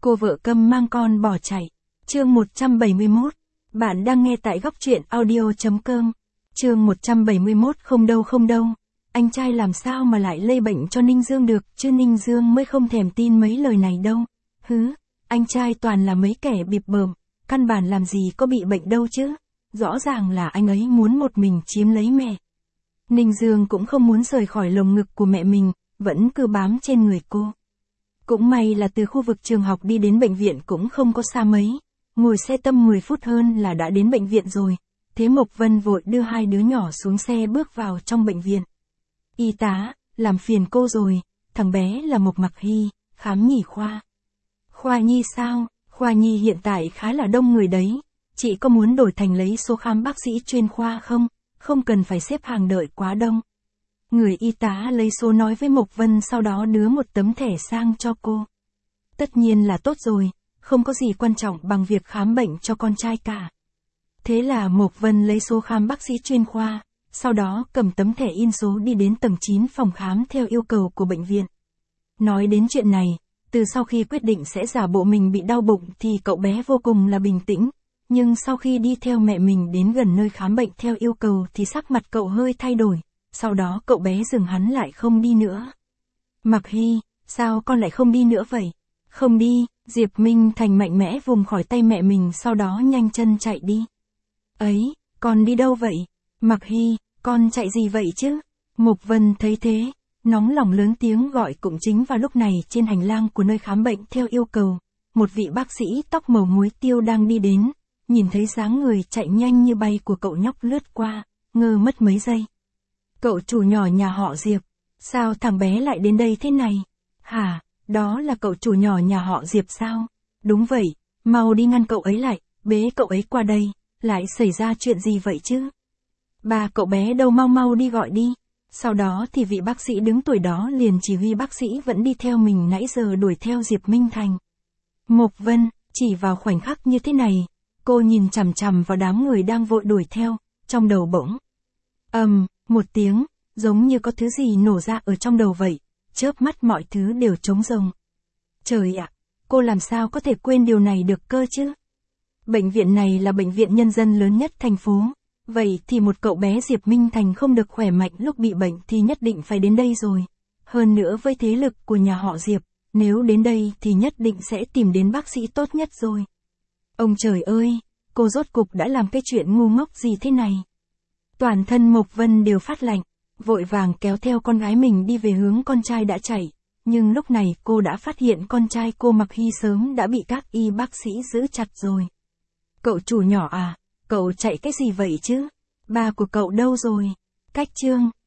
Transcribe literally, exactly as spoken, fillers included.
Cô vợ câm mang con bỏ chạy. Chương một trăm bảy mươi mốt. Bạn đang nghe tại góc truyện audio.com. Chương một trăm bảy mươi mốt. Không đâu không đâu. Anh trai làm sao mà lại lây bệnh cho Ninh Dương được, chứ Ninh Dương mới không thèm tin mấy lời này đâu. Hứ, anh trai toàn là mấy kẻ bịp bợm, căn bản làm gì có bị bệnh đâu chứ. Rõ ràng là anh ấy muốn một mình chiếm lấy mẹ. Ninh Dương cũng không muốn rời khỏi lồng ngực của mẹ mình, vẫn cứ bám trên người cô. Cũng may là từ khu vực trường học đi đến bệnh viện cũng không có xa mấy, ngồi xe tầm mười phút hơn là đã đến bệnh viện rồi. Thế Mộc Vân vội đưa hai đứa nhỏ xuống xe bước vào trong bệnh viện. Y tá, làm phiền cô rồi, thằng bé là Mộc Mặc Hy, khám nhỉ khoa. Khoa nhi sao, khoa nhi hiện tại khá là đông người đấy, chị có muốn đổi thành lấy số khám bác sĩ chuyên khoa không, không cần phải xếp hàng đợi quá đông. Người y tá lấy số nói với Mộc Vân, sau đó đưa một tấm thẻ sang cho cô. Tất nhiên là tốt rồi, không có gì quan trọng bằng việc khám bệnh cho con trai cả. Thế là Mộc Vân lấy số khám bác sĩ chuyên khoa, sau đó cầm tấm thẻ in số đi đến tầng chín phòng khám theo yêu cầu của bệnh viện. Nói đến chuyện này, từ sau khi quyết định sẽ giả bộ mình bị đau bụng thì cậu bé vô cùng là bình tĩnh, nhưng sau khi đi theo mẹ mình đến gần nơi khám bệnh theo yêu cầu thì sắc mặt cậu hơi thay đổi, sau đó cậu bé dừng hắn lại không đi nữa. Mặc Hy, sao con lại không đi nữa vậy? Không đi, Diệp Minh Thành mạnh mẽ vùng khỏi tay mẹ mình, sau đó nhanh chân chạy đi. Ấy, con đi đâu vậy? Mặc Hy, con chạy gì vậy chứ? Mộc Vân thấy thế, nóng lòng lớn tiếng gọi. Cũng chính vào lúc này, trên hành lang của nơi khám bệnh theo yêu cầu, một vị bác sĩ tóc màu muối tiêu đang đi đến, nhìn thấy dáng người chạy nhanh như bay của cậu nhóc lướt qua, ngơ mất mấy giây. Cậu chủ nhỏ nhà họ Diệp, sao thằng bé lại đến đây thế này? Hả, đó là cậu chủ nhỏ nhà họ Diệp sao? Đúng vậy, mau đi ngăn cậu ấy lại, bế cậu ấy qua đây, lại xảy ra chuyện gì vậy chứ? Ba cậu bé đâu, mau mau đi gọi đi. Sau đó thì vị bác sĩ đứng tuổi đó liền chỉ huy bác sĩ vẫn đi theo mình nãy giờ đuổi theo Diệp Minh Thành. Mộc Vân, chỉ vào khoảnh khắc như thế này, cô nhìn chằm chằm vào đám người đang vội đuổi theo, trong đầu bỗng ầm, um, một tiếng, giống như có thứ gì nổ ra ở trong đầu vậy, chớp mắt mọi thứ đều trống rỗng. Trời ạ, cô làm sao có thể quên điều này được cơ chứ? Bệnh viện này là bệnh viện nhân dân lớn nhất thành phố, vậy thì một cậu bé Diệp Minh Thành không được khỏe mạnh lúc bị bệnh thì nhất định phải đến đây rồi. Hơn nữa với thế lực của nhà họ Diệp, nếu đến đây thì nhất định sẽ tìm đến bác sĩ tốt nhất rồi. Ông trời ơi, cô rốt cục đã làm cái chuyện ngu ngốc gì thế này? Toàn thân Mộc Vân đều phát lạnh, vội vàng kéo theo con gái mình đi về hướng con trai đã chạy, nhưng lúc này cô đã phát hiện con trai cô Mặc Hy sớm đã bị các y bác sĩ giữ chặt rồi. Cậu chủ nhỏ à, cậu chạy cái gì vậy chứ? Ba của cậu đâu rồi? Cách chương